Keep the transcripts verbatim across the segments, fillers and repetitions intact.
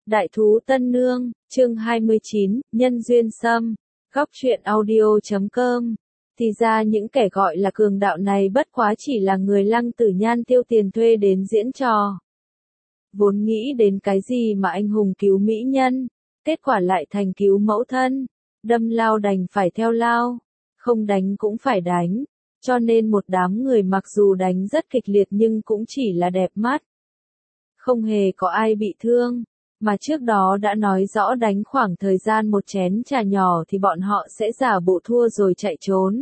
Đại thú Tân Nương, chương hai mươi chín, Nhân duyên xâm, góc truyện audio chấm com. Thì ra những kẻ gọi là cường đạo này bất quá chỉ là người Lăng Tử Nhan tiêu tiền thuê đến diễn trò. Vốn nghĩ đến cái gì mà anh hùng cứu mỹ nhân, kết quả lại thành cứu mẫu thân, đâm lao đành phải theo lao, không đánh cũng phải đánh, cho nên một đám người mặc dù đánh rất kịch liệt nhưng cũng chỉ là đẹp mắt. Không hề có ai bị thương, mà trước đó đã nói rõ đánh khoảng thời gian một chén trà nhỏ thì bọn họ sẽ giả bộ thua rồi chạy trốn.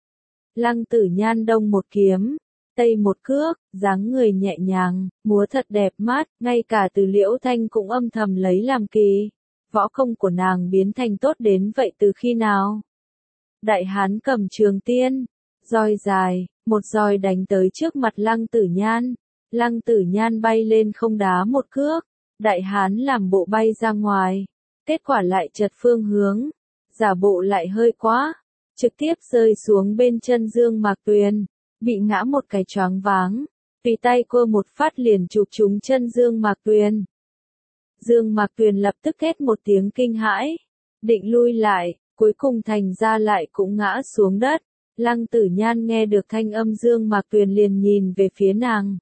Lăng Tử Nhan đông một kiếm, tây một cước, dáng người nhẹ nhàng, múa thật đẹp mắt, ngay cả Từ Liễu Thanh cũng âm thầm lấy làm kỳ. Võ công của nàng biến thành tốt đến vậy từ khi nào? Đại hán cầm trường tiên, roi dài, một roi đánh tới trước mặt Lăng Tử Nhan. Lăng Tử Nhan bay lên không đá một cước, đại hán làm bộ bay ra ngoài, kết quả lại chật phương hướng, giả bộ lại hơi quá, trực tiếp rơi xuống bên chân Dương Mạc Tuyền, bị ngã một cái choáng váng, tùy tay cô một phát liền chụp trúng chân Dương Mạc Tuyền. Dương Mạc Tuyền lập tức hét một tiếng kinh hãi, định lui lại, cuối cùng thành ra lại cũng ngã xuống đất. Lăng Tử Nhan nghe được thanh âm Dương Mạc Tuyền liền nhìn về phía nàng,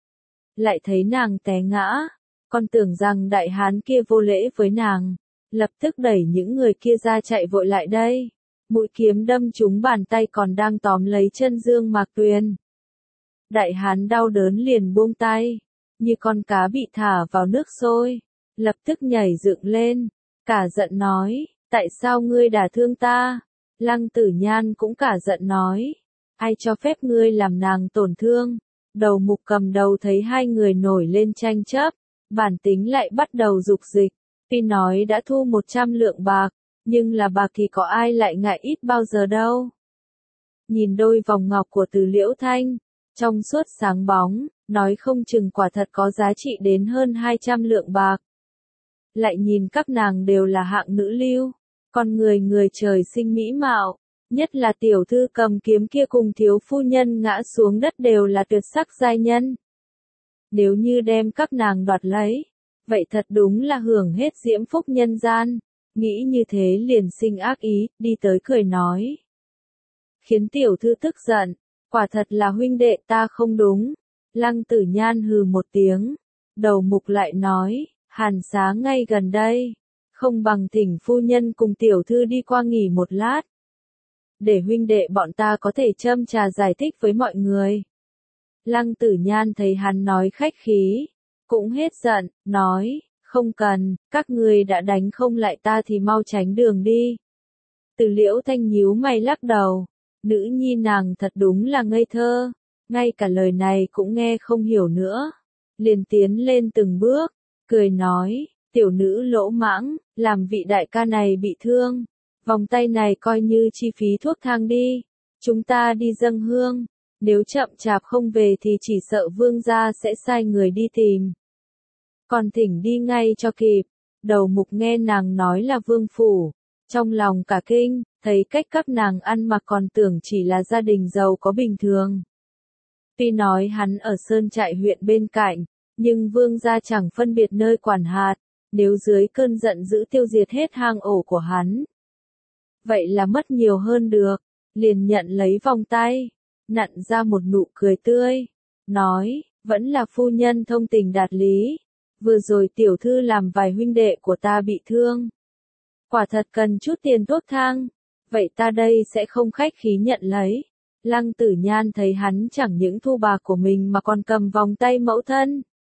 lại thấy nàng té ngã, còn tưởng rằng đại hán kia vô lễ với nàng, lập tức đẩy những người kia ra chạy vội lại đây, mũi kiếm đâm trúng bàn tay còn đang tóm lấy chân Dương Mạc Tuyền. Đại hán đau đớn liền buông tay, như con cá bị thả vào nước sôi, lập tức nhảy dựng lên, cả giận nói, tại sao ngươi đả thương ta? Lăng Tử Nhan cũng cả giận nói, ai cho phép ngươi làm nàng tổn thương? Đầu mục cầm đầu thấy hai người nổi lên tranh chấp, bản tính lại bắt đầu dục dịch, tuy nói đã thu một trăm lượng bạc, nhưng là bạc thì có ai lại ngại ít bao giờ đâu. Nhìn đôi vòng ngọc của Từ Liễu Thanh, trong suốt sáng bóng, nói không chừng quả thật có giá trị đến hơn hai trăm lượng bạc. Lại nhìn các nàng đều là hạng nữ lưu, con người người trời sinh mỹ mạo, nhất là tiểu thư cầm kiếm kia cùng thiếu phu nhân ngã xuống đất đều là tuyệt sắc giai nhân. Nếu như đem các nàng đoạt lấy, vậy thật đúng là hưởng hết diễm phúc nhân gian, nghĩ như thế liền sinh ác ý, đi tới cười nói. Khiến tiểu thư tức giận, quả thật là huynh đệ ta không đúng. Lăng Tử Nhan hừ một tiếng, đầu mục lại nói, hàn xá ngay gần đây, không bằng thỉnh phu nhân cùng tiểu thư đi qua nghỉ một lát, để huynh đệ bọn ta có thể châm trà giải thích với mọi người. Lăng Tử Nhan thấy hắn nói khách khí, cũng hết giận, nói, không cần, các ngươi đã đánh không lại ta thì mau tránh đường đi. Từ Liễu Thanh nhíu mày lắc đầu, nữ nhi nàng thật đúng là ngây thơ, ngay cả lời này cũng nghe không hiểu nữa. Liền tiến lên từng bước, cười nói, tiểu nữ lỗ mãng, làm vị đại ca này bị thương, vòng tay này coi như chi phí thuốc thang đi, chúng ta đi dâng hương, nếu chậm chạp không về thì chỉ sợ vương gia sẽ sai người đi tìm. Còn thỉnh đi ngay cho kịp. Đầu mục nghe nàng nói là vương phủ, trong lòng cả kinh, thấy cách các nàng ăn mặc còn tưởng chỉ là gia đình giàu có bình thường. Tuy nói hắn ở sơn trại huyện bên cạnh, nhưng vương gia chẳng phân biệt nơi quản hạt, nếu dưới cơn giận dữ tiêu diệt hết hang ổ của hắn, vậy là mất nhiều hơn được. Liền nhận lấy vòng tay, nặn ra một nụ cười tươi, nói, vẫn là phu nhân thông tình đạt lý, vừa rồi tiểu thư làm vài huynh đệ của ta bị thương, quả thật cần chút tiền thuốc thang, vậy ta đây sẽ không khách khí nhận lấy. Lăng Tử Nhan thấy hắn chẳng những thu bạc của mình mà còn cầm vòng tay mẫu thân.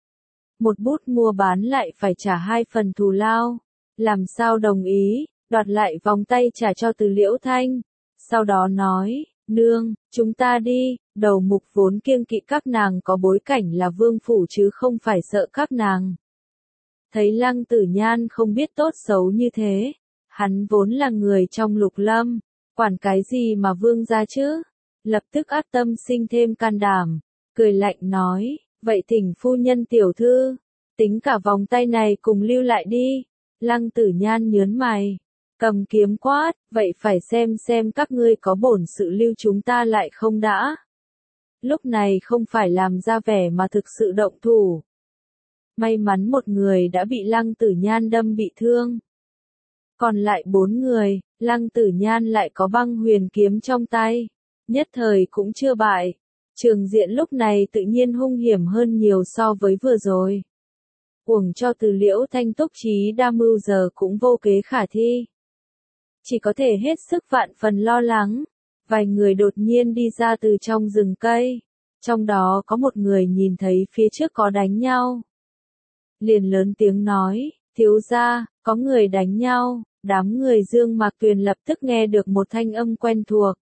Một bút mua bán lại phải trả hai phần thù lao, làm sao đồng ý, đoạt lại vòng tay trả cho Từ Liễu Thanh, sau đó nói, nương, chúng ta đi. Đầu mục vốn kiêng kỵ các nàng có bối cảnh là vương phủ chứ không phải sợ các nàng. Thấy Lăng Tử Nhan không biết tốt xấu như thế, hắn vốn là người trong Lục Lâm, quản cái gì mà vương gia chứ, lập tức át tâm sinh thêm can đảm, cười lạnh nói, vậy thỉnh phu nhân tiểu thư, tính cả vòng tay này cùng lưu lại đi. Lăng Tử Nhan nhớn mày, cầm kiếm quát, vậy phải xem xem các ngươi có bổn sự lưu chúng ta lại không đã. Lúc này không phải làm ra vẻ mà thực sự động thủ. May mắn một người đã bị Lăng Tử Nhan đâm bị thương. Còn lại bốn người, Lăng Tử Nhan lại có băng huyền kiếm trong tay. Nhất thời cũng chưa bại. Trường diện lúc này tự nhiên hung hiểm hơn nhiều so với vừa rồi. Uổng cho Từ Liễu Thanh túc trí đa mưu giờ cũng vô kế khả thi. Chỉ có thể hết sức vạn phần lo lắng. Vài người đột nhiên đi ra từ trong rừng cây. Trong đó có một người nhìn thấy phía trước có đánh nhau. Liền lớn tiếng nói, thiếu gia, có người đánh nhau. Đám người Dương Mạc Tuyền lập tức nghe được một thanh âm quen thuộc.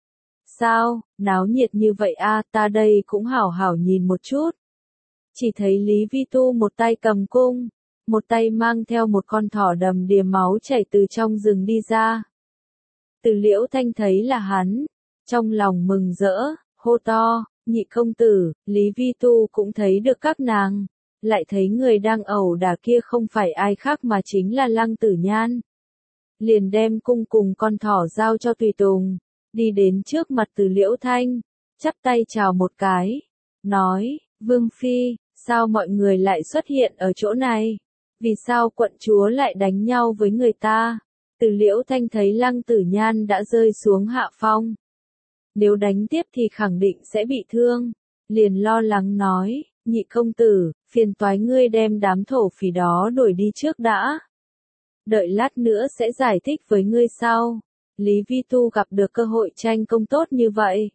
Sao, náo nhiệt như vậy a, ta đây cũng hảo hảo nhìn một chút. Chỉ thấy Lý Vi Tu một tay cầm cung, một tay mang theo một con thỏ đầm đìa máu chảy từ trong rừng đi ra. Từ Liễu Thanh thấy là hắn, trong lòng mừng rỡ, hô to, nhị công tử. Lý Vi Tu cũng thấy được các nàng, lại thấy người đang ẩu đả kia không phải ai khác mà chính là Lăng Tử Nhan. Liền đem cung cùng con thỏ giao cho tùy tùng, đi đến trước mặt Từ Liễu Thanh, chắp tay chào một cái, nói, Vương Phi, sao mọi người lại xuất hiện ở chỗ này? Vì sao quận chúa lại đánh nhau với người ta? Từ Liễu Thanh thấy Lăng Tử Nhan đã rơi xuống hạ phong. Nếu đánh tiếp thì khẳng định sẽ bị thương. Liền lo lắng nói, nhị công tử, phiền toái ngươi đem đám thổ phỉ đó đuổi đi trước đã. Đợi lát nữa sẽ giải thích với ngươi sau. Lý Vi Tu gặp được cơ hội tranh công tốt như vậy.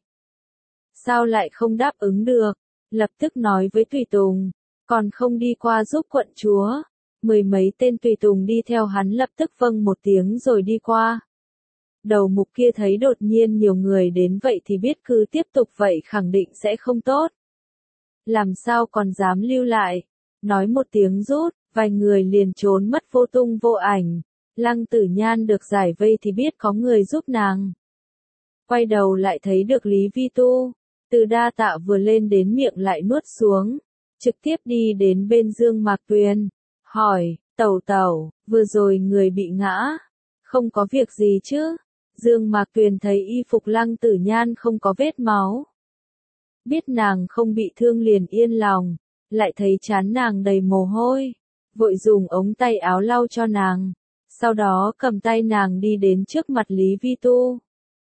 Sao lại không đáp ứng được? Lập tức nói với tùy tùng, còn không đi qua giúp quận chúa. Mười mấy tên tùy tùng đi theo hắn lập tức vâng một tiếng rồi đi qua. Đầu mục kia thấy đột nhiên nhiều người đến vậy thì biết cứ tiếp tục vậy khẳng định sẽ không tốt. Làm sao còn dám lưu lại? Nói một tiếng rút, vài người liền trốn mất vô tung vô ảnh. Lăng Tử Nhan được giải vây thì biết có người giúp nàng. Quay đầu lại thấy được Lý Vi Tu. Từ đa tạ vừa lên đến miệng lại nuốt xuống. Trực tiếp đi đến bên Dương Mạc Tuyền. Hỏi, tẩu tẩu, vừa rồi người bị ngã. Không có việc gì chứ? Dương Mạc Tuyền thấy y phục Lăng Tử Nhan không có vết máu. Biết nàng không bị thương liền yên lòng. Lại thấy trán nàng đầy mồ hôi. Vội dùng ống tay áo lau cho nàng. Sau đó cầm tay nàng đi đến trước mặt Lý Vi Tu.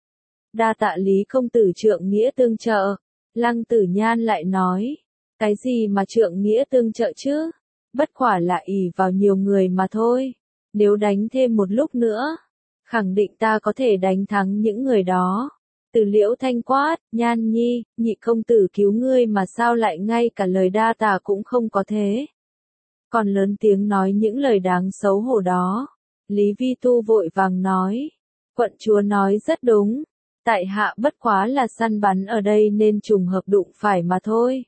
Đa tạ Lý công tử trượng nghĩa tương trợ. Lăng Tử Nhan lại nói, cái gì mà trượng nghĩa tương trợ chứ? Bất quả là ỷ vào nhiều người mà thôi. Nếu đánh thêm một lúc nữa, khẳng định ta có thể đánh thắng những người đó. Từ Liễu Thanh quát, Nhan Nhi, nhị công tử cứu ngươi mà sao lại ngay cả lời đa tạ cũng không có thế. Còn lớn tiếng nói những lời đáng xấu hổ đó. Lý Vi Tu vội vàng nói, quận chúa nói rất đúng. Tại hạ bất quá là săn bắn ở đây nên trùng hợp đụng phải mà thôi.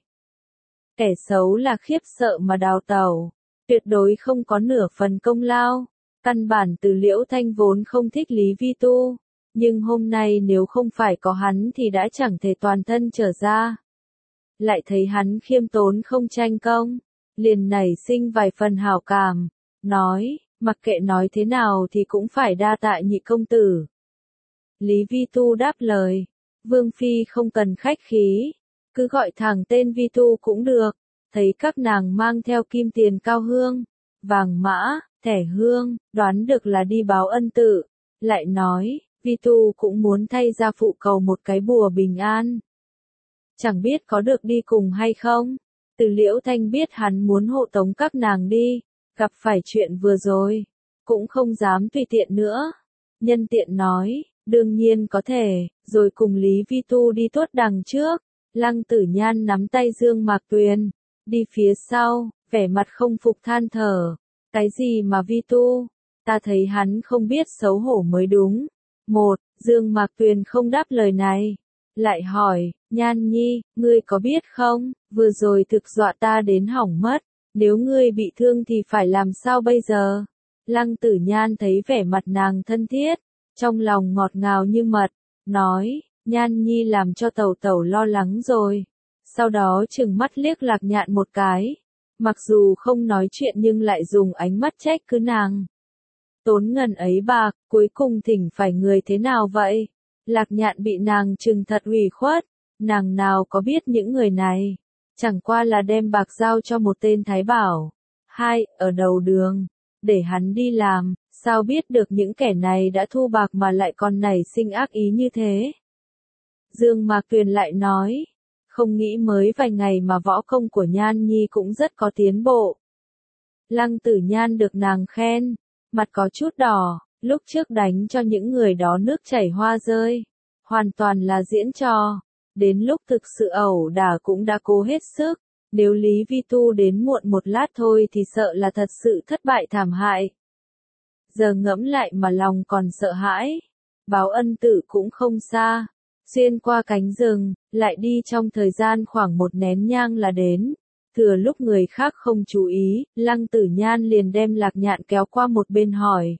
Kẻ xấu là khiếp sợ mà đào tẩu, tuyệt đối không có nửa phần công lao. Căn bản Từ Liễu Thanh vốn không thích Lý Vi Tu, nhưng hôm nay nếu không phải có hắn thì đã chẳng thể toàn thân trở ra. Lại thấy hắn khiêm tốn không tranh công, liền nảy sinh vài phần hảo cảm, nói, mặc kệ nói thế nào thì cũng phải đa tạ nhị công tử. Lý Vi Tu đáp lời, Vương Phi không cần khách khí, cứ gọi thẳng tên Vi Tu cũng được. Thấy các nàng mang theo kim tiền cao hương, vàng mã, thẻ hương, đoán được là đi báo ân tự. Lại nói, Vi Tu cũng muốn thay ra phụ cầu một cái bùa bình an. Chẳng biết có được đi cùng hay không? Từ Liễu Thanh biết hắn muốn hộ tống các nàng đi, gặp phải chuyện vừa rồi, cũng không dám tùy tiện nữa. Nhân tiện nói, đương nhiên có thể, rồi cùng Lý Vi Tu đi tuốt đằng trước. Lăng Tử Nhan nắm tay Dương Mạc Tuyền, đi phía sau, vẻ mặt không phục than thở. Cái gì mà Vi Tu? Ta thấy hắn không biết xấu hổ mới đúng. Một, Dương Mạc Tuyền không đáp lời này. Lại hỏi, Nhan Nhi, ngươi có biết không, vừa rồi thực dọa ta đến hỏng mất. Nếu ngươi bị thương thì phải làm sao bây giờ? Lăng Tử Nhan thấy vẻ mặt nàng thân thiết, trong lòng ngọt ngào như mật, nói, Nhan Nhi làm cho tẩu tẩu lo lắng rồi. Sau đó trừng mắt liếc Lạc Nhạn một cái. Mặc dù không nói chuyện nhưng lại dùng ánh mắt trách cứ nàng. Tốn ngần ấy bạc, cuối cùng thỉnh phải người thế nào vậy? Lạc Nhạn bị nàng trừng thật ủy khuất. Nàng nào có biết những người này. Chẳng qua là đem bạc giao cho một tên thái bảo. Hai, ở đầu đường, để hắn đi làm, sao biết được những kẻ này đã thu bạc mà lại còn nảy sinh ác ý như thế. Dương Mạc Tuyền lại nói, không nghĩ mới vài ngày mà võ công của Nhan Nhi cũng rất có tiến bộ. Lăng Tử Nhan được nàng khen, mặt có chút đỏ, lúc trước đánh cho những người đó nước chảy hoa rơi, hoàn toàn là diễn trò, đến lúc thực sự ẩu đả cũng đã cố hết sức, nếu Lý Vi Tu đến muộn một lát thôi thì sợ là thật sự thất bại thảm hại. Giờ ngẫm lại mà lòng còn sợ hãi, báo ân tự cũng không xa, xuyên qua cánh rừng, lại đi trong thời gian khoảng một nén nhang là đến. Thừa lúc người khác không chú ý, Lăng Tử Nhan liền đem Lạc Nhạn kéo qua một bên hỏi.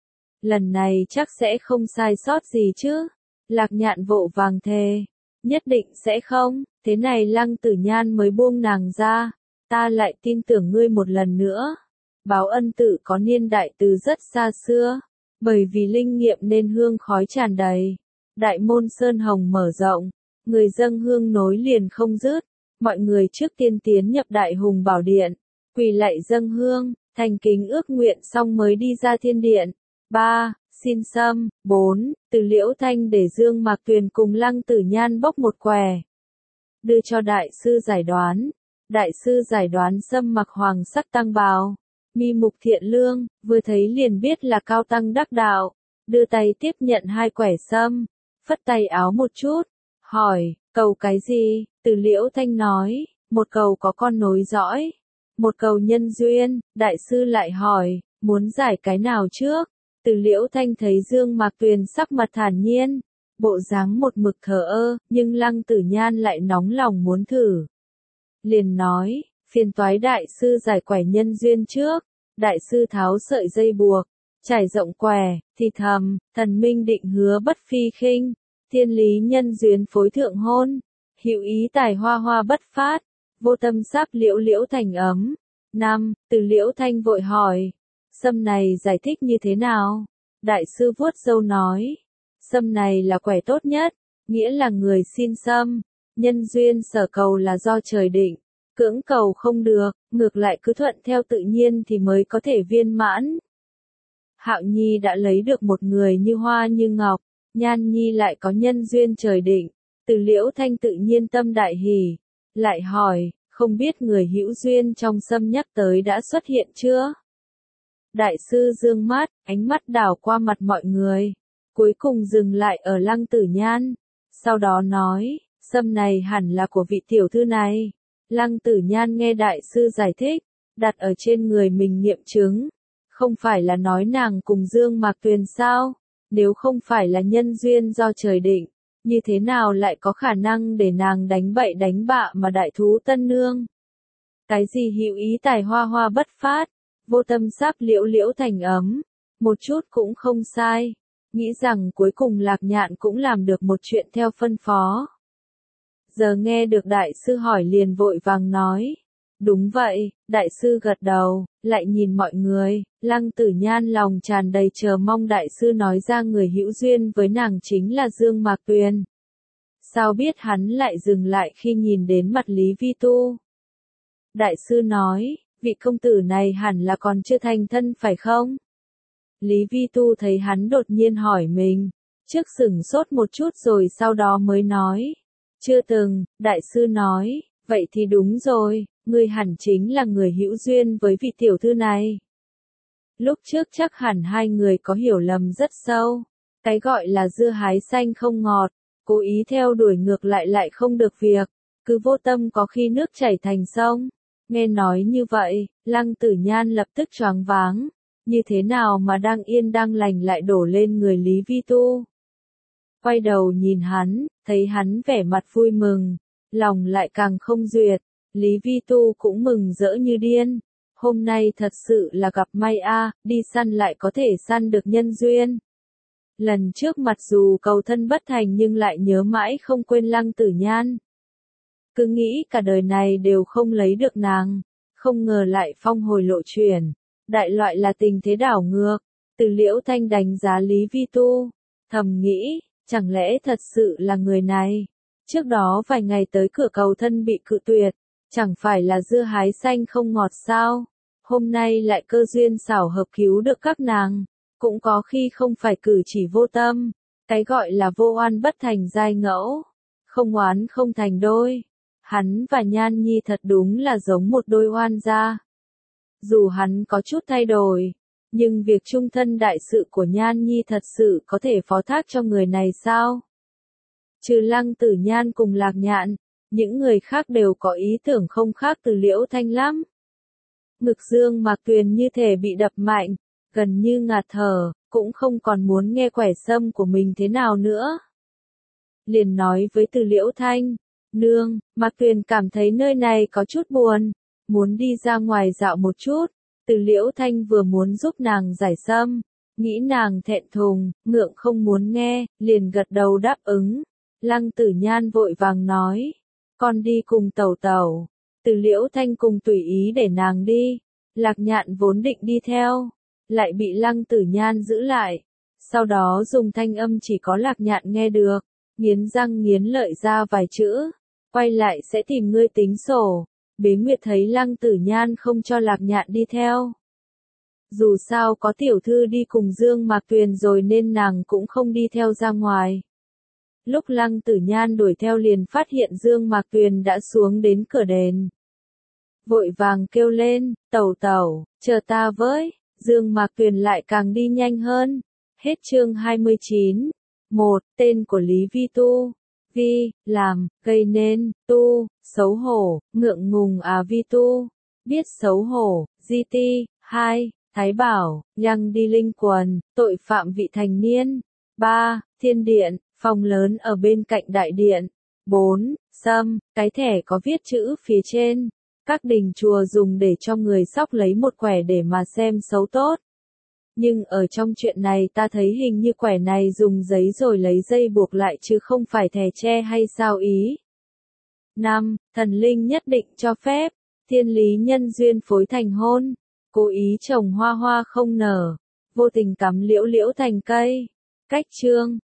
Lần này chắc sẽ không sai sót gì chứ? Lạc Nhạn vội vàng thề. Nhất định sẽ không, thế này Lăng Tử Nhan mới buông nàng ra. Ta lại tin tưởng ngươi một lần nữa. Báo ân tự có niên đại từ rất xa xưa. Bởi vì linh nghiệm nên hương khói tràn đầy. Đại môn Sơn Hồng mở rộng. Người dâng hương nối liền không dứt. Mọi người trước tiên tiến nhập Đại Hùng Bảo Điện, quỳ lạy dâng hương, thành kính ước nguyện xong mới đi ra thiên điện. ba. Xin sâm. bốn. Từ Liễu Thanh để Dương Mạc Tuyền cùng Lăng Tử Nhan bốc một quẻ. Đưa cho đại sư giải đoán. Đại sư giải đoán sâm mặc hoàng sắc tăng bào, mi mục thiện lương, vừa thấy liền biết là cao tăng đắc đạo. Đưa tay tiếp nhận hai quẻ sâm, phất tay áo một chút, hỏi, cầu cái gì? Từ Liễu Thanh nói, một cầu có con nối dõi, một cầu nhân duyên. Đại sư lại hỏi, muốn giải cái nào trước? Từ Liễu Thanh thấy Dương Mạc Tuyền sắc mặt thản nhiên, bộ dáng một mực thờ ơ, nhưng Lăng Tử Nhan lại nóng lòng muốn thử. Liền nói, phiền toái đại sư giải quẻ nhân duyên trước. Đại sư tháo sợi dây buộc, trải rộng quẻ, thì thầm, thần minh định hứa bất phi khinh, thiên lý nhân duyên phối thượng hôn. Hữu ý tài hoa hoa bất phát, vô tâm sáp liễu liễu thành ấm. năm. Từ Liễu Thanh vội hỏi, sâm này giải thích như thế nào? Đại sư vuốt râu nói, sâm này là quẻ tốt nhất, nghĩa là người xin sâm, nhân duyên sở cầu là do trời định, cưỡng cầu không được, ngược lại cứ thuận theo tự nhiên thì mới có thể viên mãn. Hạo Nhi đã lấy được một người như hoa như ngọc, Nhan Nhi lại có nhân duyên trời định. Từ Liễu Thanh tự nhiên tâm đại hỉ, lại hỏi, không biết người hữu duyên trong sâm nhắc tới đã xuất hiện chưa? Đại sư dương mắt, ánh mắt đảo qua mặt mọi người, cuối cùng dừng lại ở Lăng Tử Nhan, sau đó nói, sâm này hẳn là của vị tiểu thư này. Lăng Tử Nhan nghe đại sư giải thích, đặt ở trên người mình nghiệm chứng, không phải là nói nàng cùng Dương Mạc Tuyền sao? Nếu không phải là nhân duyên do trời định, như thế nào lại có khả năng để nàng đánh bậy đánh bạ mà đại thú tân nương? Cái gì hữu ý tài hoa hoa bất phát, vô tâm sáp liễu liễu thành ấm, một chút cũng không sai. Nghĩ rằng cuối cùng Lạc Nhạn cũng làm được một chuyện theo phân phó. Giờ nghe được đại sư hỏi liền vội vàng nói. Đúng vậy, đại sư gật đầu, lại nhìn mọi người, Lăng Tử Nhan lòng tràn đầy chờ mong đại sư nói ra người hữu duyên với nàng chính là Dương Mạc Tuyền. Sao biết hắn lại dừng lại khi nhìn đến mặt Lý Vi Tu? Đại sư nói, vị công tử này hẳn là còn chưa thành thân phải không? Lý Vi Tu thấy hắn đột nhiên hỏi mình, trước sửng sốt một chút rồi sau đó mới nói. Chưa từng, đại sư nói, vậy thì đúng rồi, ngươi hẳn chính là người hữu duyên với vị tiểu thư này. Lúc trước chắc hẳn hai người có hiểu lầm rất sâu, cái gọi là dưa hái xanh không ngọt, cố ý theo đuổi ngược lại lại không được việc, cứ vô tâm có khi nước chảy thành sông. Nghe nói như vậy, Lăng Tử Nhan lập tức choáng váng, như thế nào mà đang yên đang lành lại đổ lên người Lý Vi Tu. Quay đầu nhìn hắn, thấy hắn vẻ mặt vui mừng, lòng lại càng không duyệt, Lý Vi Tu cũng mừng rỡ như điên. Hôm nay thật sự là gặp may a, đi săn lại có thể săn được nhân duyên. Lần trước mặc dù cầu thân bất thành nhưng lại nhớ mãi không quên Lăng Tử Nhan. Cứ nghĩ cả đời này đều không lấy được nàng, không ngờ lại phong hồi lộ chuyển. Đại loại là tình thế đảo ngược. Từ Liễu Thanh đánh giá Lý Vi Tu, thầm nghĩ, chẳng lẽ thật sự là người này? Trước đó vài ngày tới cửa cầu thân bị cự tuyệt, chẳng phải là dưa hái xanh không ngọt sao? Hôm nay lại cơ duyên xảo hợp cứu được các nàng, cũng có khi không phải cử chỉ vô tâm, cái gọi là vô oan bất thành giai ngẫu, không oán không thành đôi. Hắn và Nhan Nhi thật đúng là giống một đôi oan gia. Dù hắn có chút thay đổi, nhưng việc chung thân đại sự của Nhan Nhi thật sự có thể phó thác cho người này sao? Trừ Lăng Tử Nhan cùng Lạc Nhạn, những người khác đều có ý tưởng không khác từ Liễu Thanh lắm. Ngực Dương Mạc Tuyền như thể bị đập mạnh, gần như ngạt thở, cũng không còn muốn nghe quẻ sâm của mình thế nào nữa. Liền nói với Từ Liễu Thanh, nương, Mạc Tuyền cảm thấy nơi này có chút buồn, muốn đi ra ngoài dạo một chút. Từ Liễu Thanh vừa muốn giúp nàng giải sâm, nghĩ nàng thẹn thùng, ngượng không muốn nghe, liền gật đầu đáp ứng. Lăng Tử Nhan vội vàng nói, con đi cùng tẩu tẩu. Từ Liễu Thanh cùng tùy ý để nàng đi. Lạc Nhạn vốn định đi theo, lại bị Lăng Tử Nhan giữ lại. Sau đó dùng thanh âm chỉ có Lạc Nhạn nghe được, nghiến răng nghiến lợi ra vài chữ, quay lại sẽ tìm ngươi tính sổ. Bế Nguyệt thấy Lăng Tử Nhan không cho Lạc Nhạn đi theo. Dù sao có tiểu thư đi cùng Dương Mạc Tuyền rồi nên nàng cũng không đi theo ra ngoài. Lúc Lăng Tử Nhan đuổi theo liền phát hiện Dương Mạc Tuyền đã xuống đến cửa đền. Vội vàng kêu lên, tẩu tẩu, chờ ta với. Dương Mạc Tuyền lại càng đi nhanh hơn. Hết chương hai mươi chín. một. Tên của Lý Vi Tu. Vi, làm, gây nên, tu, xấu hổ, ngượng ngùng à Vi Tu. Biết xấu hổ, Di Ti. hai. Thái Bảo, Nhăng đi linh quần, tội phạm vị thành niên. ba. Thiên điện, phòng lớn ở bên cạnh đại điện. bốn. Sâm, cái thẻ có viết chữ phía trên. Các đình chùa dùng để cho người sóc lấy một quẻ để mà xem xấu tốt. Nhưng ở trong chuyện này ta thấy hình như quẻ này dùng giấy rồi lấy dây buộc lại chứ không phải thẻ tre hay sao ý. năm. Thần linh nhất định cho phép. Thiên lý nhân duyên phối thành hôn. Cố ý trồng hoa hoa không nở. Vô tình cắm liễu liễu thành cây. Cách chương.